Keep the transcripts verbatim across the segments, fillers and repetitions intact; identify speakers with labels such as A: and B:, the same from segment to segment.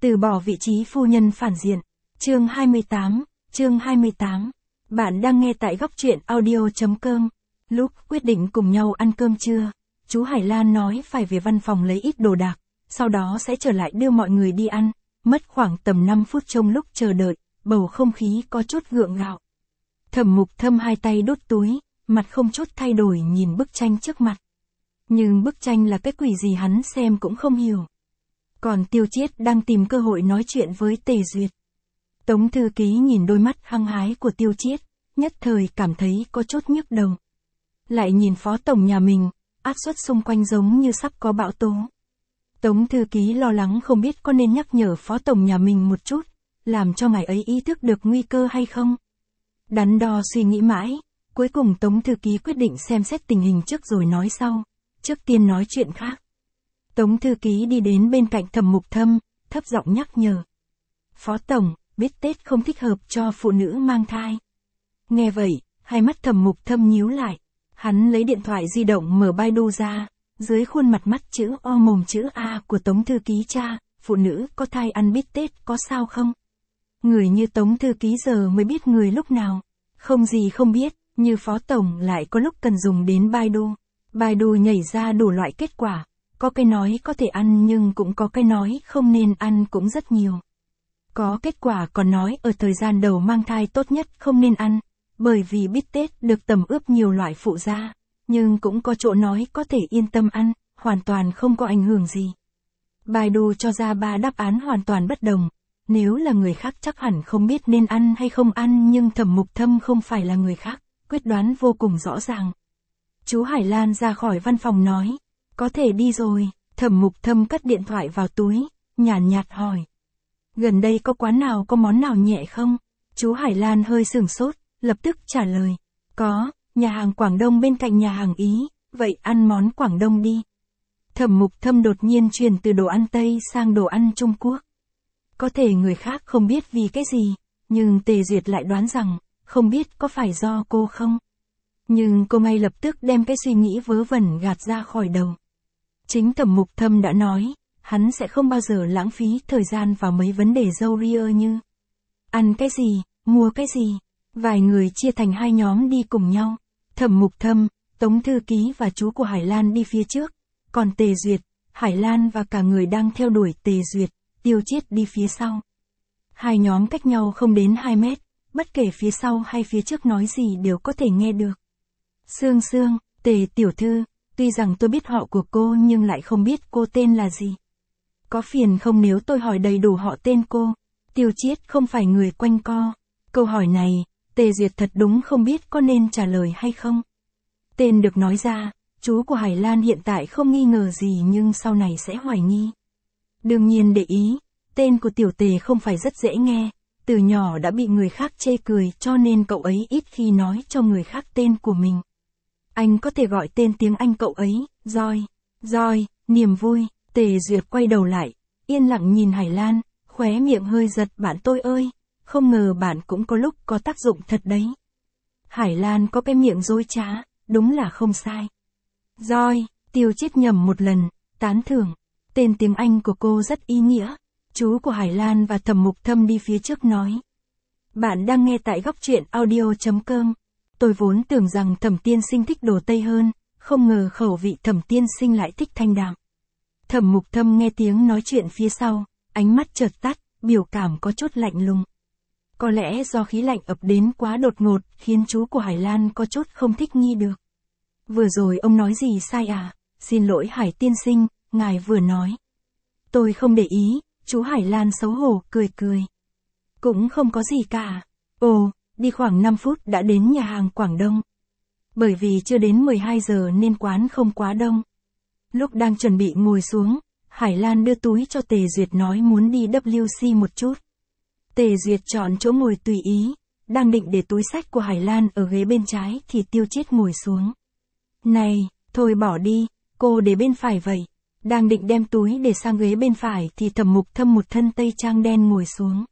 A: Từ bỏ vị trí phu nhân phản diện. Chương hai mươi tám, chương hai mươi tám. Bạn đang nghe tại góc truyện audio chấm com. Lúc quyết định cùng nhau ăn cơm trưa, chú Hải Lan nói phải về văn phòng lấy ít đồ đạc, sau đó sẽ trở lại đưa mọi người đi ăn. Mất khoảng tầm năm phút trong lúc chờ đợi, bầu không khí có chút gượng gạo. Thẩm Mục Thâm hai tay đút túi, mặt không chút thay đổi nhìn bức tranh trước mặt. Nhưng bức tranh là cái quỷ gì hắn xem cũng không hiểu. Còn Tiêu Chiết đang tìm cơ hội nói chuyện với Tề Duyệt. Tống thư ký nhìn đôi mắt hăng hái của Tiêu Chiết, nhất thời cảm thấy có chút nhức đầu. Lại nhìn phó tổng nhà mình, áp suất xung quanh giống như sắp có bão tố. Tống thư ký lo lắng không biết có nên nhắc nhở phó tổng nhà mình một chút, làm cho ngài ấy ý thức được nguy cơ hay không. Đắn đo suy nghĩ mãi, cuối cùng Tống thư ký quyết định xem xét tình hình trước rồi nói sau, trước tiên nói chuyện khác. Tống thư ký đi đến bên cạnh Thẩm Mục Thâm, thấp giọng nhắc nhở. Phó tổng, biết Tết không thích hợp cho phụ nữ mang thai. Nghe vậy, hai mắt Thẩm Mục Thâm nhíu lại. Hắn lấy điện thoại di động mở Baidu ra, dưới khuôn mặt mắt chữ O mồm chữ A của Tống thư ký tra, phụ nữ có thai ăn biết Tết có sao không? Người như Tống thư ký giờ mới biết người lúc nào, không gì không biết, như phó tổng lại có lúc cần dùng đến Baidu. Baidu nhảy ra đủ loại kết quả, có cái nói có thể ăn nhưng cũng có cái nói không nên ăn cũng rất nhiều. Có kết quả còn nói ở thời gian đầu mang thai tốt nhất không nên ăn, bởi vì bít tết được tẩm ướp nhiều loại phụ gia, nhưng cũng có chỗ nói có thể yên tâm ăn, hoàn toàn không có ảnh hưởng gì. Baidu cho ra ba đáp án hoàn toàn bất đồng, nếu là người khác chắc hẳn không biết nên ăn hay không ăn, nhưng Thẩm Mục Thâm không phải là người khác, quyết đoán vô cùng rõ ràng. Chú Hải Lan ra khỏi văn phòng nói, có thể đi rồi. Thẩm Mục Thâm cất điện thoại vào túi, nhàn nhạt hỏi. Gần đây có quán nào có món nào nhẹ không? Chú Hải Lan hơi sửng sốt, lập tức trả lời. Có, nhà hàng Quảng Đông bên cạnh nhà hàng Ý, vậy ăn món Quảng Đông đi. Thẩm Mục Thâm đột nhiên chuyển từ đồ ăn Tây sang đồ ăn Trung Quốc. Có thể người khác không biết vì cái gì, nhưng Tề Duyệt lại đoán rằng, không biết có phải do cô không? Nhưng cô ngay lập tức đem cái suy nghĩ vớ vẩn gạt ra khỏi đầu. Chính Thẩm Mục Thâm đã nói, hắn sẽ không bao giờ lãng phí thời gian vào mấy vấn đề râu ria như ăn cái gì, mua cái gì. Vài người chia thành hai nhóm đi cùng nhau. Thẩm Mục Thâm, Tống thư ký và chú của Hải Lan đi phía trước, còn Tề Duyệt, Hải Lan và cả người đang theo đuổi Tề Duyệt, Tiêu Chiết đi phía sau. Hai nhóm cách nhau không đến hai mét, bất kể phía sau hay phía trước nói gì đều có thể nghe được. Sương Sương, Tề tiểu thư, tuy rằng tôi biết họ của cô nhưng lại không biết cô tên là gì. Có phiền không nếu tôi hỏi đầy đủ họ tên cô? Tiêu Chiết không phải người quanh co. Câu hỏi này, Tề Duyệt thật đúng không biết có nên trả lời hay không. Tên được nói ra, chú của Hải Lan hiện tại không nghi ngờ gì nhưng sau này sẽ hoài nghi. Đương nhiên để ý, tên của tiểu Tề không phải rất dễ nghe, từ nhỏ đã bị người khác chê cười cho nên cậu ấy ít khi nói cho người khác tên của mình. Anh có thể gọi tên tiếng Anh cậu ấy, Joy, Joy, niềm vui. Tề Duyệt quay đầu lại, yên lặng nhìn Hải Lan, khóe miệng hơi giật. Bạn tôi ơi, không ngờ bạn cũng có lúc có tác dụng thật đấy. Hải Lan có cái miệng dối trá, đúng là không sai. Joy, Tiêu Chiết nhầm một lần, tán thưởng. Tên tiếng Anh của cô rất ý nghĩa. Chú của Hải Lan và Thẩm Mục Thâm đi phía trước nói. Bạn đang nghe tại góc truyện audio chấm com. Tôi vốn tưởng rằng Thẩm tiên sinh thích đồ Tây hơn, không ngờ khẩu vị Thẩm tiên sinh lại thích thanh đạm. Thẩm Mục Thâm nghe tiếng nói chuyện phía sau, ánh mắt chợt tắt, biểu cảm có chút lạnh lùng. Có lẽ do khí lạnh ập đến quá đột ngột, khiến chú của Hải Lan có chút không thích nghi được. Vừa rồi ông nói gì sai à? Xin lỗi Hải tiên sinh, ngài vừa nói. Tôi không để ý, chú Hải Lan xấu hổ, cười cười. Cũng không có gì cả. Ồ, đi khoảng năm phút đã đến nhà hàng Quảng Đông. Bởi vì chưa đến mười hai giờ nên quán không quá đông. Lúc đang chuẩn bị ngồi xuống, Hải Lan đưa túi cho Tề Duyệt nói muốn đi W C một chút. Tề Duyệt chọn chỗ ngồi tùy ý, đang định để túi xách của Hải Lan ở ghế bên trái thì Tiêu Chiết ngồi xuống. Này, thôi bỏ đi, cô để bên phải vậy. Đang định đem túi để sang ghế bên phải thì Thẩm Mục Thâm một thân tây trang đen ngồi xuống.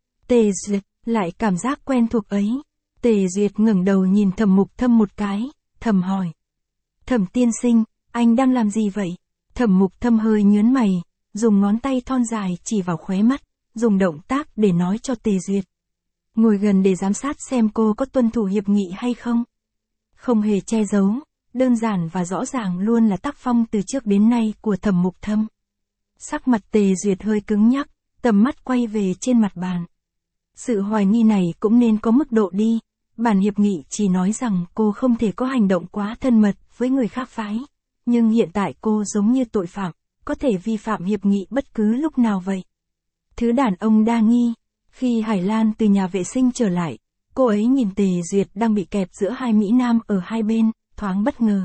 A: Tề Duyệt, lại cảm giác quen thuộc ấy. Tề Duyệt ngẩng đầu nhìn Thẩm Mục Thâm một cái, thầm hỏi. Thẩm tiên sinh, anh đang làm gì vậy? Thẩm Mục Thâm hơi nhớn mày, dùng ngón tay thon dài chỉ vào khóe mắt, dùng động tác để nói cho Tề Duyệt. Ngồi gần để giám sát xem cô có tuân thủ hiệp nghị hay không. Không hề che giấu, đơn giản và rõ ràng luôn là tác phong từ trước đến nay của Thẩm Mục Thâm. Sắc mặt Tề Duyệt hơi cứng nhắc, tầm mắt quay về trên mặt bàn. Sự hoài nghi này cũng nên có mức độ đi, bản hiệp nghị chỉ nói rằng cô không thể có hành động quá thân mật với người khác phái, nhưng hiện tại cô giống như tội phạm, có thể vi phạm hiệp nghị bất cứ lúc nào vậy. Thứ đàn ông đa nghi, khi Hải Lan từ nhà vệ sinh trở lại, cô ấy nhìn Tề Duyệt đang bị kẹp giữa hai mỹ nam ở hai bên, thoáng bất ngờ.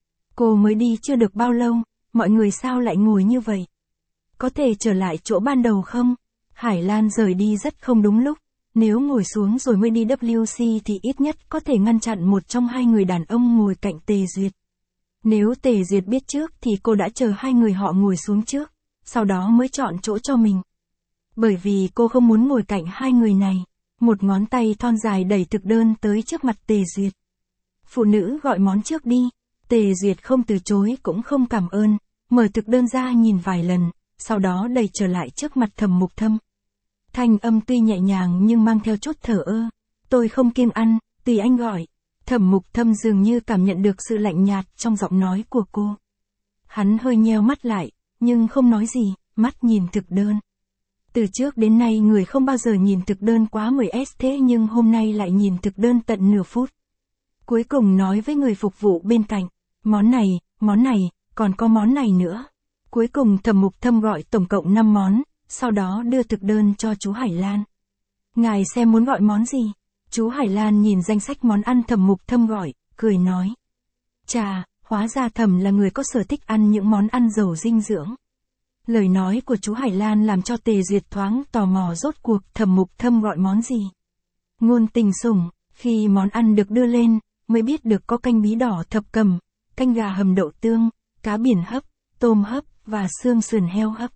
A: Cô mới đi chưa được bao lâu, mọi người sao lại ngồi như vậy? Có thể trở lại chỗ ban đầu không? Hải Lan rời đi rất không đúng lúc, nếu ngồi xuống rồi mới đi vê kép xê thì ít nhất có thể ngăn chặn một trong hai người đàn ông ngồi cạnh Tề Duyệt. Nếu Tề Duyệt biết trước thì cô đã chờ hai người họ ngồi xuống trước, sau đó mới chọn chỗ cho mình. Bởi vì cô không muốn ngồi cạnh hai người này, một ngón tay thon dài đẩy thực đơn tới trước mặt Tề Duyệt. Phụ nữ gọi món trước đi, Tề Duyệt không từ chối cũng không cảm ơn, mở thực đơn ra nhìn vài lần, sau đó đẩy trở lại trước mặt Thẩm Mục Thâm. Thanh âm tuy nhẹ nhàng nhưng mang theo chút thở ơ, tôi không kiêng ăn, tùy anh gọi. Thẩm Mục Thâm dường như cảm nhận được sự lạnh nhạt trong giọng nói của cô. Hắn hơi nheo mắt lại, nhưng không nói gì, mắt nhìn thực đơn. Từ trước đến nay người không bao giờ nhìn thực đơn quá mười s thế nhưng hôm nay lại nhìn thực đơn tận nửa phút. Cuối cùng nói với người phục vụ bên cạnh, món này, món này, còn có món này nữa. Cuối cùng Thẩm Mục Thâm gọi tổng cộng năm món, sau đó đưa thực đơn cho chú Hải Lan. Ngài xem muốn gọi món gì? Chú Hải Lan nhìn danh sách món ăn Thẩm Mục Thâm gọi, cười nói. Chà, hóa ra Thẩm là người có sở thích ăn những món ăn giàu dinh dưỡng. Lời nói của chú Hải Lan làm cho Tề Duyệt thoáng tò mò rốt cuộc Thẩm Mục Thâm gọi món gì. Ngôn tình sủng, khi món ăn được đưa lên, mới biết được có canh bí đỏ thập cẩm, canh gà hầm đậu tương, cá biển hấp, tôm hấp, và xương sườn heo hấp.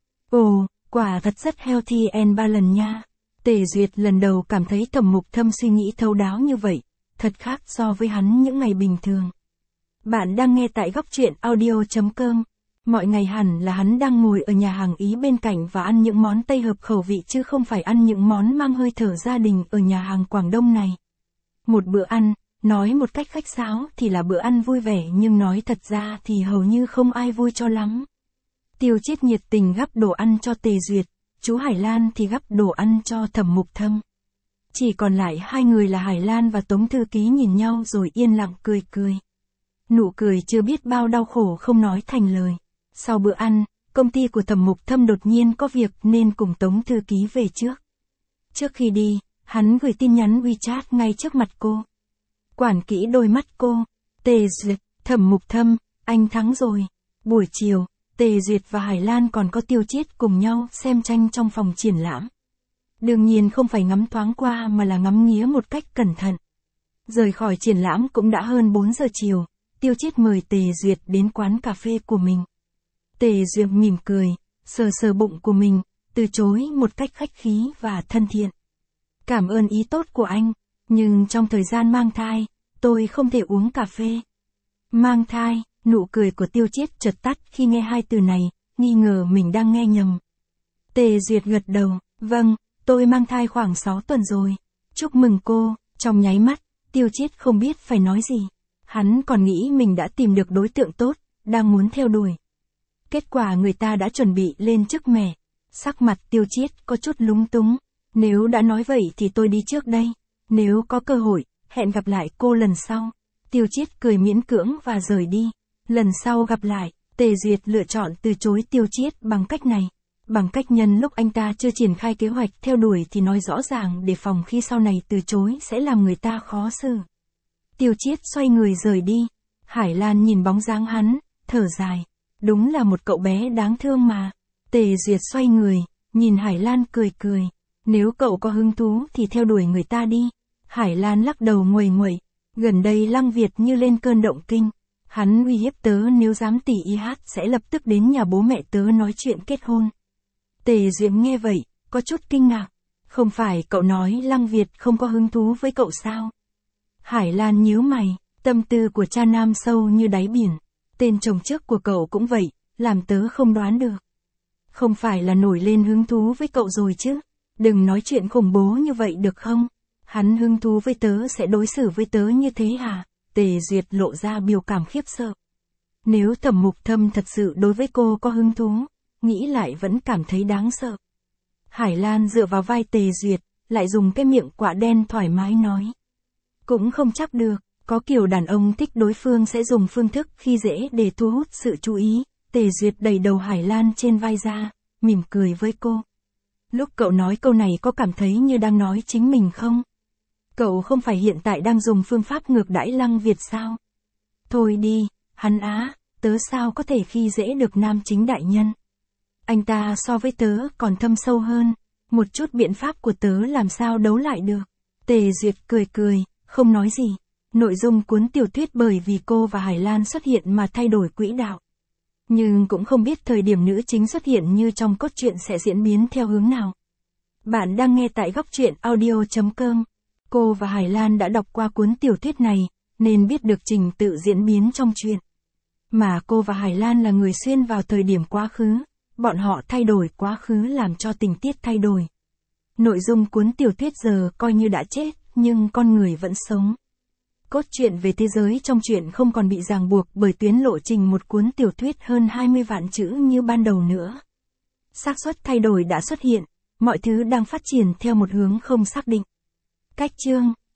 A: Ồ, quả thật rất healthy and balanced nha. Tề Duyệt lần đầu cảm thấy Thẩm Mục Thâm suy nghĩ thấu đáo như vậy, thật khác so với hắn những ngày bình thường. Bạn đang nghe tại góc truyện audio chấm com. Mọi ngày hẳn là hắn đang ngồi ở nhà hàng Ý bên cạnh và ăn những món Tây hợp khẩu vị chứ không phải ăn những món mang hơi thở gia đình ở nhà hàng Quảng Đông này. Một bữa ăn, nói một cách khách sáo thì là bữa ăn vui vẻ nhưng nói thật ra thì hầu như không ai vui cho lắm. Tiêu Chiết nhiệt tình gắp đồ ăn cho Tề Duyệt, chú Hải Lan thì gắp đồ ăn cho Thẩm Mục Thâm. Chỉ còn lại hai người là Hải Lan và Tống Thư Ký nhìn nhau rồi yên lặng cười cười. Nụ cười chưa biết bao đau khổ không nói thành lời. Sau bữa ăn, công ty của Thẩm Mục Thâm đột nhiên có việc nên cùng Tống Thư Ký về trước. Trước khi đi, hắn gửi tin nhắn WeChat ngay trước mặt cô. Quản kỹ đôi mắt cô. Tề Duyệt, Thẩm Mục Thâm, anh thắng rồi. Buổi chiều, Tề Duyệt và Hải Lan còn có Tiêu Chiết cùng nhau xem tranh trong phòng triển lãm. Đương nhiên không phải ngắm thoáng qua mà là ngắm nghía một cách cẩn thận. Rời khỏi triển lãm cũng đã hơn bốn giờ chiều, Tiêu Chiết mời Tề Duyệt đến quán cà phê của mình. Tề Duyệt mỉm cười, sờ sờ bụng của mình, từ chối một cách khách khí và thân thiện. Cảm ơn ý tốt của anh, nhưng trong thời gian mang thai, tôi không thể uống cà phê. Mang thai, nụ cười của Tiêu Chiết chợt tắt khi nghe hai từ này, nghi ngờ mình đang nghe nhầm. Tề Duyệt gật đầu, vâng, tôi mang thai khoảng sáu tuần rồi. Chúc mừng cô. Trong nháy mắt, Tiêu Chiết không biết phải nói gì. Hắn còn nghĩ mình đã tìm được đối tượng tốt, đang muốn theo đuổi. Kết quả người ta đã chuẩn bị lên chức mẹ. Sắc mặt Tiêu Chiết có chút lúng túng. Nếu đã nói vậy thì tôi đi trước đây. Nếu có cơ hội, hẹn gặp lại cô lần sau. Tiêu Chiết cười miễn cưỡng và rời đi. Lần sau gặp lại, Tề Duyệt lựa chọn từ chối Tiêu Chiết bằng cách này. Bằng cách nhân lúc anh ta chưa triển khai kế hoạch theo đuổi thì nói rõ ràng để phòng khi sau này từ chối sẽ làm người ta khó xử. Tiêu Chiết xoay người rời đi. Hải Lan nhìn bóng dáng hắn, thở dài. Đúng là một cậu bé đáng thương mà. Tề Duyệt xoay người, nhìn Hải Lan cười cười. Nếu cậu có hứng thú thì theo đuổi người ta đi. Hải Lan lắc đầu nguầy nguậy. Gần đây Lăng Việt như lên cơn động kinh. Hắn uy hiếp tớ nếu dám tỉ y hát sẽ lập tức đến nhà bố mẹ tớ nói chuyện kết hôn. Tề Duyệt nghe vậy, có chút kinh ngạc. Không phải cậu nói Lăng Việt không có hứng thú với cậu sao? Hải Lan nhíu mày, tâm tư của cha nam sâu như đáy biển. Tên chồng trước của cậu cũng vậy, làm tớ không đoán được. Không phải là nổi lên hứng thú với cậu rồi chứ? Đừng nói chuyện khủng bố như vậy được không? Hắn hứng thú với tớ sẽ đối xử với tớ như thế hả? Tề Duyệt lộ ra biểu cảm khiếp sợ. Nếu Thẩm Mục Thâm thật sự đối với cô có hứng thú, nghĩ lại vẫn cảm thấy đáng sợ. Hải Lan dựa vào vai Tề Duyệt, lại dùng cái miệng quả đen thoải mái nói. Cũng không chắc được, có kiểu đàn ông thích đối phương sẽ dùng phương thức khi dễ để thu hút sự chú ý. Tề Duyệt đẩy đầu Hải Lan trên vai ra, mỉm cười với cô. Lúc cậu nói câu này có cảm thấy như đang nói chính mình không? Cậu không phải hiện tại đang dùng phương pháp ngược đãi Lăng Việt sao? Thôi đi, hắn á, tớ sao có thể khi dễ được nam chính đại nhân? Anh ta so với tớ còn thâm sâu hơn, một chút biện pháp của tớ làm sao đấu lại được. Tề Duyệt cười cười, không nói gì. Nội dung cuốn tiểu thuyết bởi vì cô và Hải Lan xuất hiện mà thay đổi quỹ đạo. Nhưng cũng không biết thời điểm nữ chính xuất hiện như trong cốt truyện sẽ diễn biến theo hướng nào. Bạn đang nghe tại góc truyện audio chấm com. Cô và Hải Lan đã đọc qua cuốn tiểu thuyết này, nên biết được trình tự diễn biến trong truyện. Mà cô và Hải Lan là người xuyên vào thời điểm quá khứ, bọn họ thay đổi quá khứ làm cho tình tiết thay đổi. Nội dung cuốn tiểu thuyết giờ coi như đã chết, nhưng con người vẫn sống. Cốt truyện về thế giới trong truyện không còn bị ràng buộc bởi tuyến lộ trình một cuốn tiểu thuyết hơn hai mươi vạn chữ như ban đầu nữa. Xác suất thay đổi đã xuất hiện, mọi thứ đang phát triển theo một hướng không xác định. Cách chương